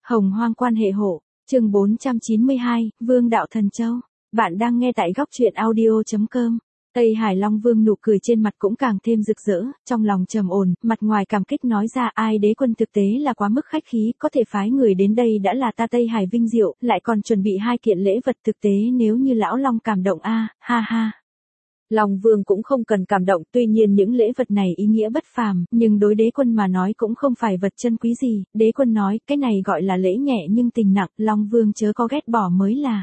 Hồng Hoang quan hệ hộ, chương 492, Vương đạo Thần Châu. Bạn đang nghe tại góc truyện audio.com. Tây Hải Long Vương nụ cười trên mặt cũng càng thêm rực rỡ, trong lòng trầm ổn, mặt ngoài cảm kích nói ra ai đế quân thực tế là quá mức khách khí, có thể phái người đến đây đã là ta Tây Hải vinh diệu, lại còn chuẩn bị 2 kiện lễ vật thực tế nếu như lão Long cảm động ha ha. Long Vương cũng không cần cảm động, tuy nhiên những lễ vật này ý nghĩa bất phàm, nhưng đối đế quân mà nói cũng không phải vật chân quý gì, đế quân nói, cái này gọi là lễ nhẹ nhưng tình nặng, Long Vương chớ có ghét bỏ mới là.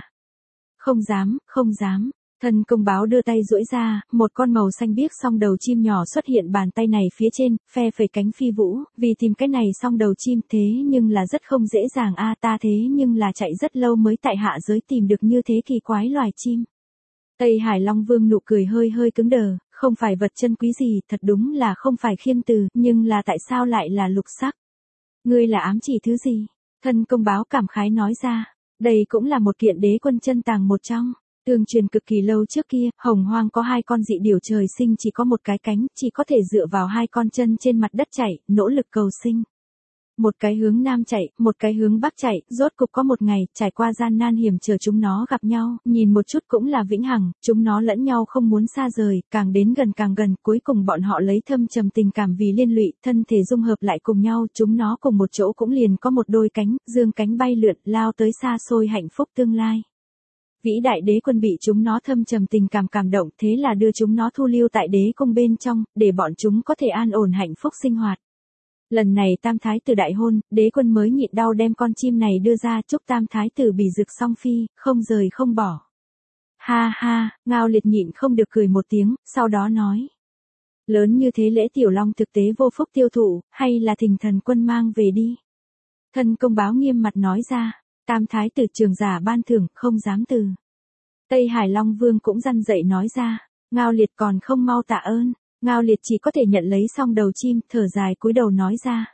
Không dám. Thân công báo đưa tay duỗi ra, một con màu xanh biếc song đầu chim nhỏ xuất hiện bàn tay này phía trên, phe phẩy cánh phi vũ, vì tìm cái này song đầu chim thế nhưng là rất không dễ dàng ta thế nhưng là chạy rất lâu mới tại hạ giới tìm được như thế kỳ quái loài chim. Tây Hải Long Vương nụ cười hơi cứng đờ, không phải vật chân quý gì, thật đúng là không phải khiêm từ, nhưng là tại sao lại là lục sắc? Ngươi là ám chỉ thứ gì? Thân công báo cảm khái nói ra, đây cũng là một kiện đế quân chân tàng một trong. Tương truyền cực kỳ lâu trước kia, Hồng Hoang có 2 con dị điểu trời sinh chỉ có một cái cánh, chỉ có thể dựa vào 2 con chân trên mặt đất chạy, nỗ lực cầu sinh. Một cái hướng nam chạy, một cái hướng bắc chạy, rốt cục có một ngày, trải qua gian nan hiểm trở chúng nó gặp nhau, nhìn một chút cũng là vĩnh hằng, chúng nó lẫn nhau không muốn xa rời, càng đến gần càng gần, cuối cùng bọn họ lấy thâm trầm tình cảm vì liên lụy, thân thể dung hợp lại cùng nhau, chúng nó cùng một chỗ cũng liền có một đôi cánh, dương cánh bay lượn, lao tới xa xôi hạnh phúc tương lai. Vĩ đại đế quân bị chúng nó thâm trầm tình cảm động, thế là đưa chúng nó thu lưu tại đế cung bên trong, để bọn chúng có thể an ổn hạnh phúc sinh hoạt. Lần này Tam Thái Tử đại hôn, đế quân mới nhịn đau đem con chim này đưa ra chúc Tam Thái Tử bỉ dực song phi, không rời không bỏ. Ha ha, Ngao Liệt nhịn không được cười một tiếng, sau đó nói. Lớn như thế lễ tiểu long thực tế vô phúc tiêu thụ, hay là thỉnh thần quân mang về đi. Thân công báo nghiêm mặt nói ra, Tam Thái Tử trường giả ban thưởng, không dám từ. Tây Hải Long Vương cũng răn dậy nói ra, Ngao Liệt còn không mau tạ ơn. Ngao Liệt chỉ có thể nhận lấy xong đầu chim, thở dài cúi đầu nói ra.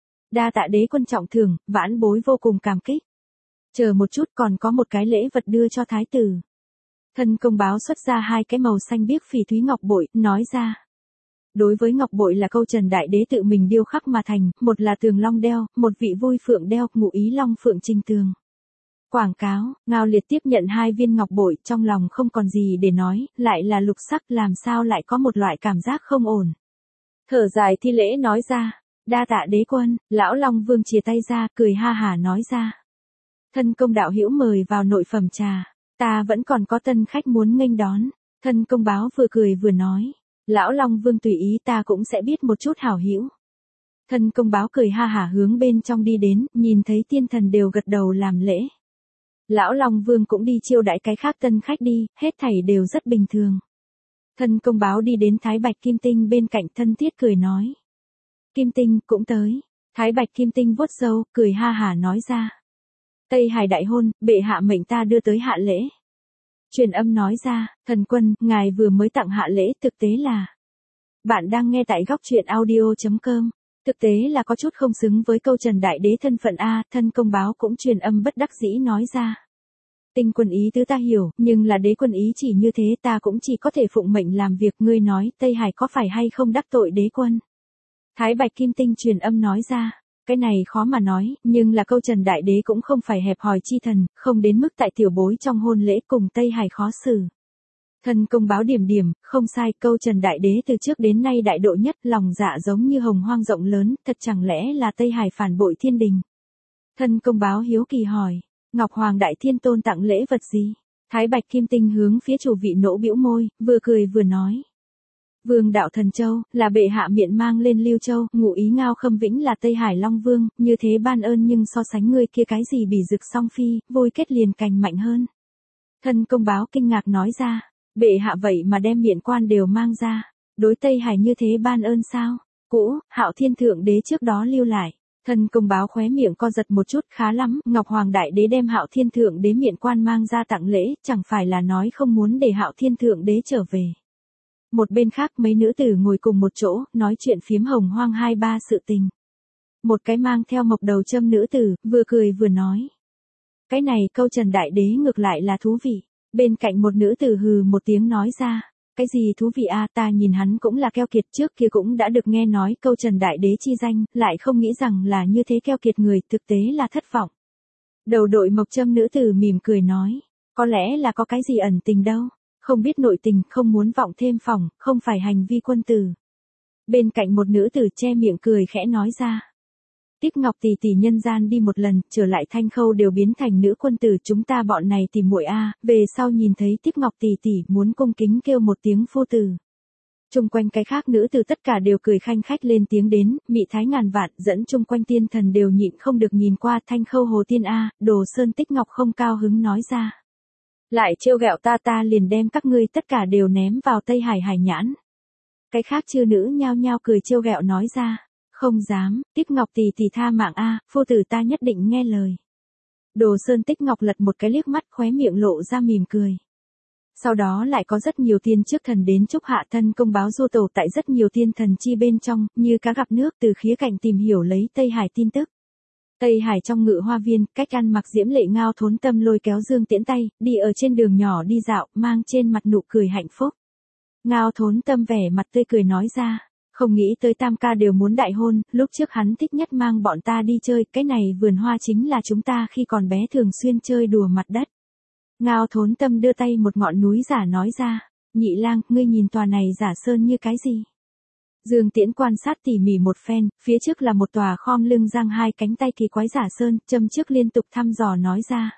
Đa tạ đế quân trọng thưởng, vãn bối vô cùng cảm kích. Chờ một chút còn có một cái lễ vật đưa cho thái tử. Thân công báo xuất ra 2 cái màu xanh biếc phỉ thúy ngọc bội, nói ra. Đối với ngọc bội là câu Trần Đại Đế tự mình điêu khắc mà thành, một là tường long đeo, một vị vui phượng đeo, ngụ ý long phượng trình tường. Quảng cáo, Ngao Liệt tiếp nhận 2 viên ngọc bội, trong lòng không còn gì để nói, lại là lục sắc, làm sao lại có một loại cảm giác không ổn. Thở dài thi lễ nói ra, đa tạ đế quân, lão Long Vương chìa tay ra, cười ha hả nói ra. Thân công đạo hữu mời vào nội phẩm trà, ta vẫn còn có tân khách muốn nghênh đón. Thân công báo vừa cười vừa nói, lão Long Vương tùy ý, ta cũng sẽ biết một chút hảo hữu. Thân công báo cười ha hả hướng bên trong đi đến, nhìn thấy tiên thần đều gật đầu làm lễ. Lão Long Vương cũng đi chiêu đãi cái khác tân khách đi, hết thảy đều rất bình thường. Thân công báo đi đến Thái Bạch Kim Tinh bên cạnh thân thiết cười nói. Kim Tinh cũng tới. Thái Bạch Kim Tinh vuốt râu, cười ha hả nói ra. Tây Hải đại hôn, bệ hạ mệnh ta đưa tới hạ lễ. Truyền âm nói ra, thần quân, ngài vừa mới tặng hạ lễ, thực tế là. Bạn đang nghe tại góc truyện audio.com. Thực tế là có chút không xứng với câu Trần Đại Đế thân phận thân công báo cũng truyền âm bất đắc dĩ nói ra. Tinh quân ý tứ ta hiểu, nhưng là đế quân ý chỉ như thế ta cũng chỉ có thể phụng mệnh làm việc, ngươi nói, Tây Hải có phải hay không đắc tội đế quân? Thái Bạch Kim Tinh truyền âm nói ra, cái này khó mà nói, nhưng là câu Trần Đại Đế cũng không phải hẹp hòi chi thần, không đến mức tại tiểu bối trong hôn lễ cùng Tây Hải khó xử. Thân công báo điểm, không sai, câu Trần Đại Đế từ trước đến nay đại độ nhất, lòng dạ giống như hồng hoang rộng lớn, thật chẳng lẽ là Tây Hải phản bội thiên đình. Thân công báo hiếu kỳ hỏi, Ngọc Hoàng Đại Thiên Tôn tặng lễ vật gì? Thái Bạch Kim Tinh hướng phía chủ vị nỗ bĩu môi, vừa cười vừa nói. Vương đạo Thần Châu, là bệ hạ miện mang lên Lưu Châu, ngụ ý Ngao Khâm Vĩnh là Tây Hải Long Vương, như thế ban ơn nhưng so sánh ngươi kia cái gì bỉ dực song phi, vui kết liền cành mạnh hơn. Thân công báo kinh ngạc nói ra. Bệ hạ vậy mà đem miện quan đều mang ra, đối Tây Hải như thế ban ơn sao? Cũ, Hạo Thiên Thượng Đế trước đó lưu lại. Thân công báo khóe miệng co giật một chút, khá lắm, Ngọc Hoàng Đại Đế đem Hạo Thiên Thượng Đế miện quan mang ra tặng lễ, chẳng phải là nói không muốn để Hạo Thiên Thượng Đế trở về. Một bên khác mấy nữ tử ngồi cùng một chỗ, nói chuyện phiếm Hồng Hoang 2-3 sự tình. Một cái mang theo mộc đầu châm nữ tử, vừa cười vừa nói. Cái này câu Trần Đại Đế ngược lại là thú vị. Bên cạnh một nữ tử hừ một tiếng nói ra, cái gì thú vị ta nhìn hắn cũng là keo kiệt, trước kia cũng đã được nghe nói câu Trần Đại Đế chi danh, lại không nghĩ rằng là như thế keo kiệt người, thực tế là thất vọng. Đầu đội mộc châm nữ tử mỉm cười nói, có lẽ là có cái gì ẩn tình đâu, không biết nội tình, không muốn vọng thêm phòng, không phải hành vi quân tử. Bên cạnh một nữ tử che miệng cười khẽ nói ra. Tiếp Ngọc tỷ tỷ nhân gian đi một lần, trở lại Thanh Khâu đều biến thành nữ quân tử, chúng ta bọn này tìm muội a, về sau nhìn thấy Tiếp Ngọc tỷ tỷ muốn cung kính kêu một tiếng phu tử. Chung quanh cái khác nữ tử tất cả đều cười khanh khách lên tiếng đến, mị thái ngàn vạn, dẫn chung quanh tiên thần đều nhịn không được nhìn qua. Thanh Khâu Hồ Tiên a, Đồ Sơn Tích Ngọc không cao hứng nói ra. Lại trêu ghẹo ta liền đem các ngươi tất cả đều ném vào Tây Hải hải nhãn. Cái khác chư nữ nhao nhao cười trêu ghẹo nói ra. Không dám, Tiếp Ngọc tỷ tỷ tha mạng a, phu tử ta nhất định nghe lời. Đồ Sơn Tích Ngọc lật một cái liếc mắt, khóe miệng lộ ra mỉm cười. Sau đó lại có rất nhiều tiên trước thần đến chúc hạ thân công báo du tổ tại rất nhiều tiên thần chi bên trong, như cá gặp nước, từ khía cạnh tìm hiểu lấy Tây Hải tin tức. Tây Hải trong Ngự Hoa Viên, cách ăn mặc diễm lệ Ngao Thốn Tâm lôi kéo Dương Tiễn tay, đi ở trên đường nhỏ đi dạo, mang trên mặt nụ cười hạnh phúc. Ngao Thốn Tâm vẻ mặt tươi cười nói ra, không nghĩ tới tam ca đều muốn đại hôn, lúc trước hắn thích nhất mang bọn ta đi chơi, cái này vườn hoa chính là chúng ta khi còn bé thường xuyên chơi đùa mặt đất. Ngao Thốn Tâm đưa tay một ngọn núi giả nói ra, Nhị lang, ngươi nhìn tòa này giả sơn như cái gì? Dương Tiễn quan sát tỉ mỉ một phen, phía trước là một tòa khom lưng giang hai cánh tay kỳ quái giả sơn, châm trước liên tục thăm dò nói ra.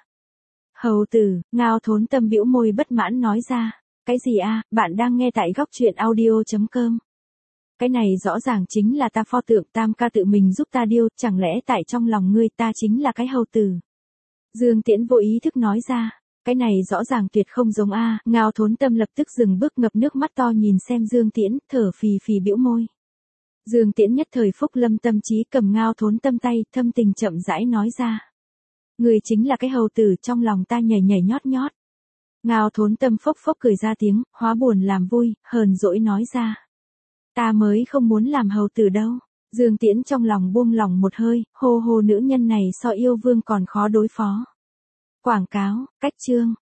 Hầu tử, Ngao Thốn Tâm bĩu môi bất mãn nói ra, cái gì a, bạn đang nghe tại góc truyện audio.com. Cái này rõ ràng chính là ta pho tượng, tam ca tự mình giúp ta điêu, chẳng lẽ tại trong lòng ngươi ta chính là cái hầu tử? Dương Tiễn vô ý thức nói ra. Cái này rõ ràng tuyệt không giống a. Ngao Thốn Tâm lập tức dừng bước, ngập nước mắt to nhìn xem Dương Tiễn, thở phì phì bĩu môi. Dương Tiễn nhất thời phúc lâm tâm trí, cầm Ngao Thốn Tâm tay, thâm tình chậm rãi nói ra. Người chính là cái hầu tử, trong lòng ta nhảy nhảy nhót nhót. Ngao Thốn Tâm phốc phốc cười ra tiếng, hóa buồn làm vui, hờn dỗi nói ra. Ta mới không muốn làm hầu tử đâu. Dương Tiễn trong lòng buông lòng một hơi, hô hô nữ nhân này so yêu vương còn khó đối phó. Quảng cáo, cách chương.